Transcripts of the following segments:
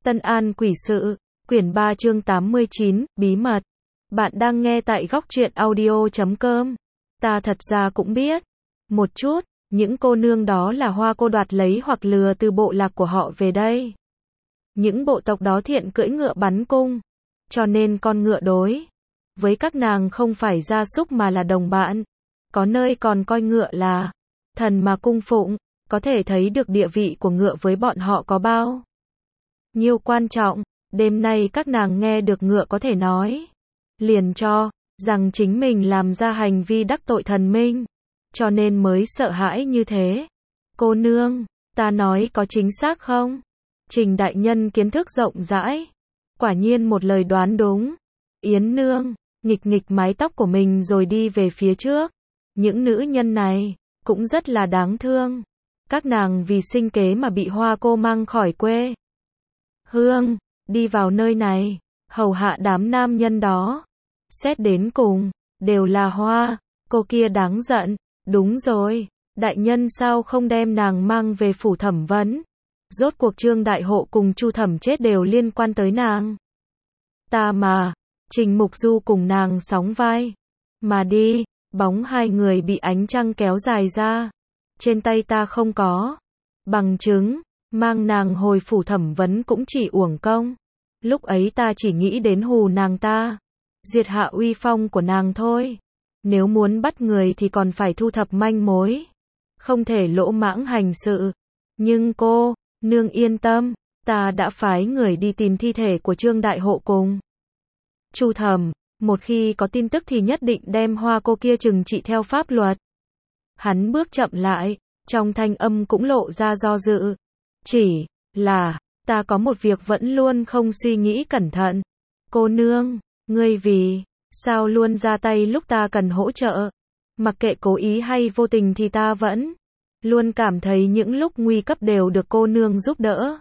Tân An Quỷ Sự, quyển 3 chương 89, bí mật. Bạn đang nghe tại góc truyện audio.com. Ta thật ra cũng biết một chút, những cô nương đó là Hoa Cô đoạt lấy hoặc lừa từ bộ lạc của họ về đây. Những bộ tộc đó thiện cưỡi ngựa bắn cung, cho nên con ngựa đối với các nàng không phải gia súc mà là đồng bạn. Có nơi còn coi ngựa là thần mà cung phụng, có thể thấy được địa vị của ngựa với bọn họ có bao nhiêu quan trọng. Đêm nay các nàng nghe được ngựa có thể nói, liền cho rằng chính mình làm ra hành vi đắc tội thần minh, cho nên mới sợ hãi như thế. Cô nương, ta nói có chính xác không? Trình đại nhân kiến thức rộng rãi, quả nhiên một lời đoán đúng. Yến nương nghịch nghịch mái tóc của mình rồi đi về phía trước. Những nữ nhân này cũng rất là đáng thương. Các nàng vì sinh kế mà bị Hoa Cô mang khỏi quê hương, đi vào nơi này, hầu hạ đám nam nhân đó. Xét đến cùng, đều là Hoa Cô kia đáng giận. Đúng rồi, đại nhân sao không đem nàng mang về phủ thẩm vấn? Rốt cuộc Trương Đại Hộ cùng Chu Thẩm chết đều liên quan tới nàng. Ta mà, Trình Mục Du cùng nàng sóng vai mà đi. Bóng hai người bị ánh trăng kéo dài ra. Trên tay ta không có bằng chứng, mang nàng hồi phủ thẩm vấn cũng chỉ uổng công. Lúc ấy ta chỉ nghĩ đến hù nàng ta, diệt hạ uy phong của nàng thôi. Nếu muốn bắt người thì còn phải thu thập manh mối, không thể lỗ mãng hành sự. Nhưng cô nương yên tâm, ta đã phái người đi tìm thi thể của Trương Đại Hộ cùng Chu Thẩm. Một khi có tin tức thì nhất định đem Hoa Cô kia trừng trị theo pháp luật. Hắn bước chậm lại, trong thanh âm cũng lộ ra do dự. Chỉ là, ta có một việc vẫn luôn không suy nghĩ cẩn thận. Cô nương, ngươi vì sao luôn ra tay lúc ta cần hỗ trợ? Mặc kệ cố ý hay vô tình thì ta vẫn luôn cảm thấy những lúc nguy cấp đều được cô nương giúp đỡ.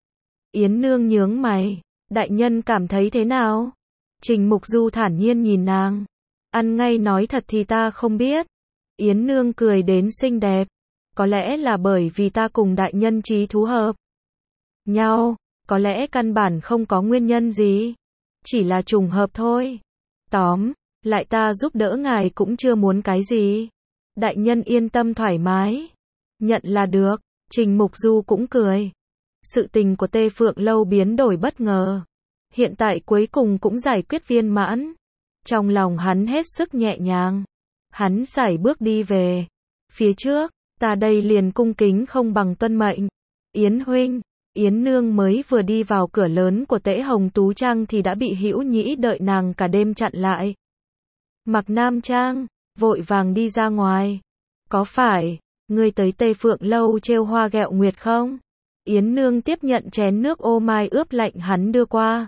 Yến nương nhướng mày, đại nhân cảm thấy thế nào? Trình Mục Du thản nhiên nhìn nàng. Ăn ngay nói thật thì ta không biết. Yến nương cười đến xinh đẹp. Có lẽ là bởi vì ta cùng đại nhân chí thú hợp nhau, có lẽ căn bản không có nguyên nhân gì, chỉ là trùng hợp thôi. Tóm lại ta giúp đỡ ngài cũng chưa muốn cái gì. Đại nhân yên tâm thoải mái, nhận là được. Trình Mục Du cũng cười. Sự tình của Tê Phượng Lâu biến đổi bất ngờ, hiện tại cuối cùng cũng giải quyết viên mãn. Trong lòng hắn hết sức nhẹ nhàng. Hắn sải bước đi về phía trước. Ta đây liền cung kính không bằng tuân mệnh. Yến huynh. Yến nương mới vừa đi vào cửa lớn của Tễ Hồng Tú Trang thì đã bị Hữu Nhĩ đợi nàng cả đêm chặn lại. Mặc nam trang, vội vàng đi ra ngoài. Có phải ngươi tới Tê Phượng Lâu trêu hoa ghẹo nguyệt không? Yến nương tiếp nhận chén nước ô mai ướp lạnh hắn đưa qua,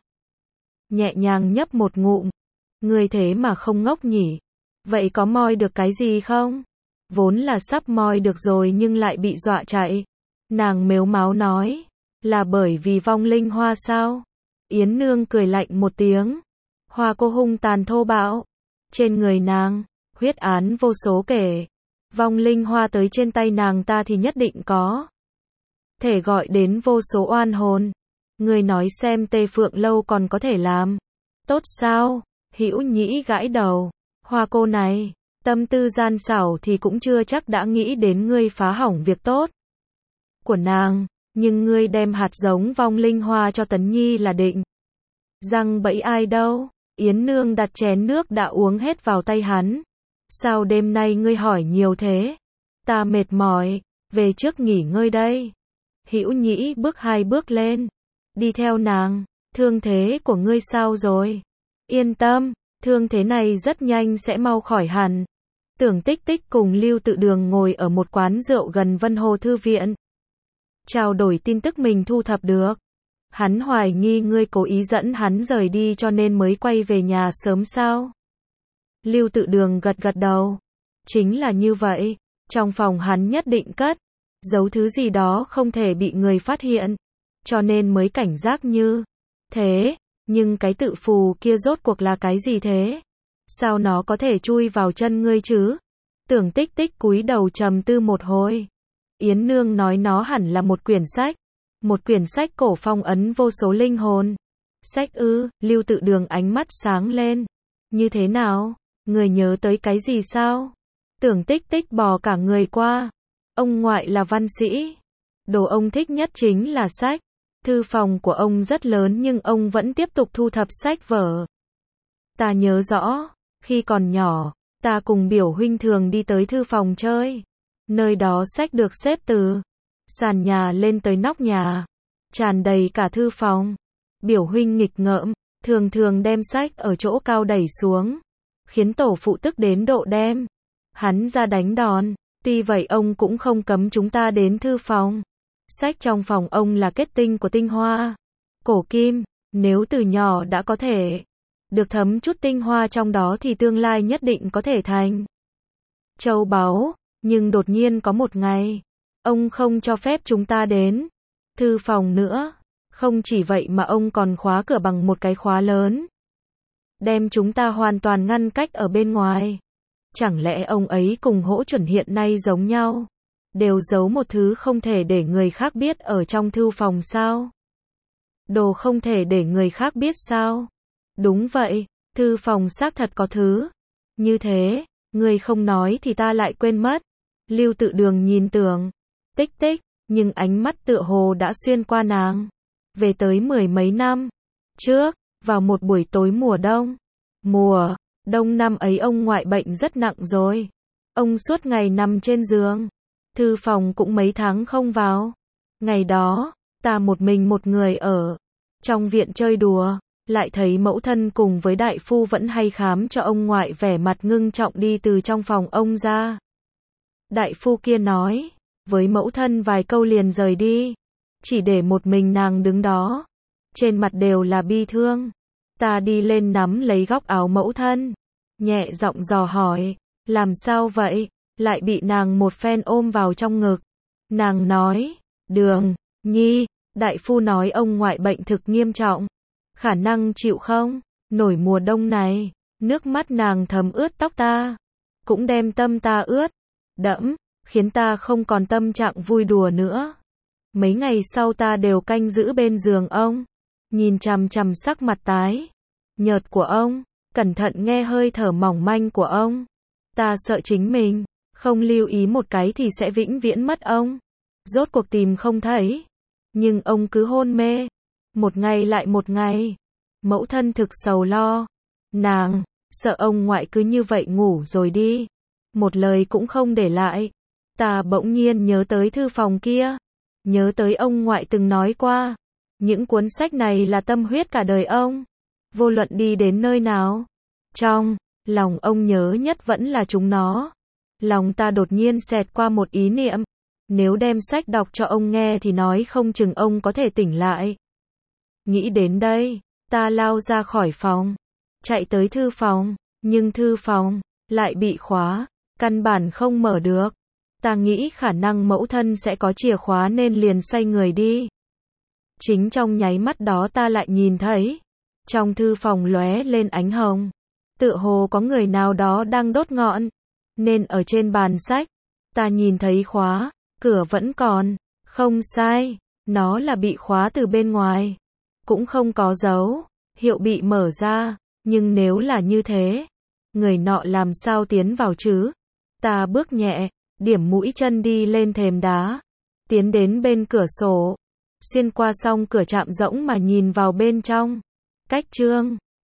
nhẹ nhàng nhấp một ngụm. Ngươi thế mà không ngốc nhỉ? Vậy có moi được cái gì không? Vốn là sắp moi được rồi nhưng lại bị dọa chạy. Nàng mếu máo nói, là bởi vì vong linh hoa sao? Yến nương cười lạnh một tiếng. Hoa Cô hung tàn thô bạo, trên người nàng huyết án vô số kể. Vong linh hoa tới trên tay nàng ta thì nhất định có thể gọi đến vô số oan hồn. Người nói xem Tê Phượng Lâu còn có thể làm tốt sao? Hữu Nhĩ gãi đầu. Hoa Cô này, tâm tư gian xảo thì cũng chưa chắc đã nghĩ đến ngươi phá hỏng việc tốt của nàng. Nhưng ngươi đem hạt giống vong linh hoa cho Tấn Nhi là định răng bẫy ai đâu? Yến nương đặt chén nước đã uống hết vào tay hắn. Sao đêm nay ngươi hỏi nhiều thế? Ta mệt mỏi, về trước nghỉ ngơi đây. Hữu Nhĩ bước 2 bước lên, đi theo nàng. Thương thế của ngươi sao rồi? Yên tâm, thương thế này rất nhanh sẽ mau khỏi hẳn. Tưởng Tích Tích cùng Lưu Tự Đường ngồi ở một quán rượu gần Vân Hồ Thư Viện, trao đổi tin tức mình thu thập được. Hắn hoài nghi ngươi cố ý dẫn hắn rời đi cho nên mới quay về nhà sớm sao? Lưu Tự Đường gật gật đầu. Chính là như vậy, trong phòng hắn nhất định cất giấu thứ gì đó không thể bị người phát hiện, cho nên mới cảnh giác như thế. Nhưng cái tự phù kia rốt cuộc là cái gì thế? Sao nó có thể chui vào chân ngươi chứ? Tưởng Tích Tích cúi đầu trầm tư một hồi. Yến nương nói nó hẳn là một quyển sách. Một quyển sách cổ phong ấn vô số linh hồn. Sách ư? Lưu Tự Đường ánh mắt sáng lên. Như thế nào? Người nhớ tới cái gì sao? Tưởng Tích Tích bò cả người qua. Ông ngoại là văn sĩ. Đồ ông thích nhất chính là sách. Thư phòng của ông rất lớn nhưng ông vẫn tiếp tục thu thập sách vở. Ta nhớ rõ, khi còn nhỏ, ta cùng biểu huynh thường đi tới thư phòng chơi. Nơi đó sách được xếp từ sàn nhà lên tới nóc nhà, tràn đầy cả thư phòng. Biểu huynh nghịch ngợm, thường thường đem sách ở chỗ cao đẩy xuống, khiến tổ phụ tức đến độ đem hắn ra đánh đòn. Tuy vậy ông cũng không cấm chúng ta đến thư phòng. Sách trong phòng ông là kết tinh của tinh hoa cổ kim, nếu từ nhỏ đã có thể được thấm chút tinh hoa trong đó thì tương lai nhất định có thể thành châu báu. Nhưng đột nhiên có một ngày, ông không cho phép chúng ta đến thư phòng nữa. Không chỉ vậy mà ông còn khóa cửa bằng một cái khóa lớn, đem chúng ta hoàn toàn ngăn cách ở bên ngoài. Chẳng lẽ ông ấy cùng Hỗ Chuẩn hiện nay giống nhau, đều giấu một thứ không thể để người khác biết ở trong thư phòng sao? Đồ không thể để người khác biết sao? Đúng vậy, thư phòng xác thật có thứ như thế, người không nói thì ta lại quên mất. Lưu Tự Đường nhìn Tưởng Tích Tích, nhưng ánh mắt tựa hồ đã xuyên qua nàng, về tới 10 mấy năm trước, vào một buổi tối mùa đông. Mùa đông năm ấy ông ngoại bệnh rất nặng rồi. Ông suốt ngày nằm trên giường, thư phòng cũng mấy tháng không vào. Ngày đó, ta một mình một người ở trong viện chơi đùa, lại thấy mẫu thân cùng với đại phu vẫn hay khám cho ông ngoại vẻ mặt ngưng trọng đi từ trong phòng ông ra. Đại phu kia nói với mẫu thân vài câu liền rời đi, chỉ để một mình nàng đứng đó, trên mặt đều là bi thương. Ta đi lên nắm lấy góc áo mẫu thân, nhẹ giọng dò hỏi, làm sao vậy? Lại bị nàng một phen ôm vào trong ngực. Nàng nói, Đường Nhi, đại phu nói ông ngoại bệnh thực nghiêm trọng, khả năng chịu không nổi mùa đông này. Nước mắt nàng thấm ướt tóc ta, cũng đem tâm ta ướt đẫm, khiến ta không còn tâm trạng vui đùa nữa. Mấy ngày sau ta đều canh giữ bên giường ông, nhìn chằm chằm sắc mặt tái nhợt của ông, cẩn thận nghe hơi thở mỏng manh của ông. Ta sợ chính mình không lưu ý một cái thì sẽ vĩnh viễn mất ông. Rốt cuộc tìm không thấy, nhưng ông cứ hôn mê, một ngày lại một ngày. Mẫu thân thực sầu lo, nàng sợ ông ngoại cứ như vậy ngủ rồi đi, một lời cũng không để lại. Ta bỗng nhiên nhớ tới thư phòng kia, nhớ tới ông ngoại từng nói qua, những cuốn sách này là tâm huyết cả đời ông, vô luận đi đến nơi nào, trong lòng ông nhớ nhất vẫn là chúng nó. Lòng ta đột nhiên xẹt qua một ý niệm, nếu đem sách đọc cho ông nghe thì nói không chừng ông có thể tỉnh lại. Nghĩ đến đây, ta lao ra khỏi phòng, chạy tới thư phòng, nhưng thư phòng lại bị khóa, căn bản không mở được. Ta nghĩ khả năng mẫu thân sẽ có chìa khóa nên liền xoay người đi. Chính trong nháy mắt đó ta lại nhìn thấy, trong thư phòng lóe lên ánh hồng, tựa hồ có người nào đó đang đốt ngọn, nên ở trên bàn sách, ta nhìn thấy khóa, cửa vẫn còn, không sai, nó là bị khóa từ bên ngoài, cũng không có dấu hiệu bị mở ra, nhưng nếu là như thế, người nọ làm sao tiến vào chứ? Ta bước nhẹ, điểm mũi chân đi lên thềm đá, tiến đến bên cửa sổ, xuyên qua song cửa chạm rỗng mà nhìn vào bên trong. Cách chương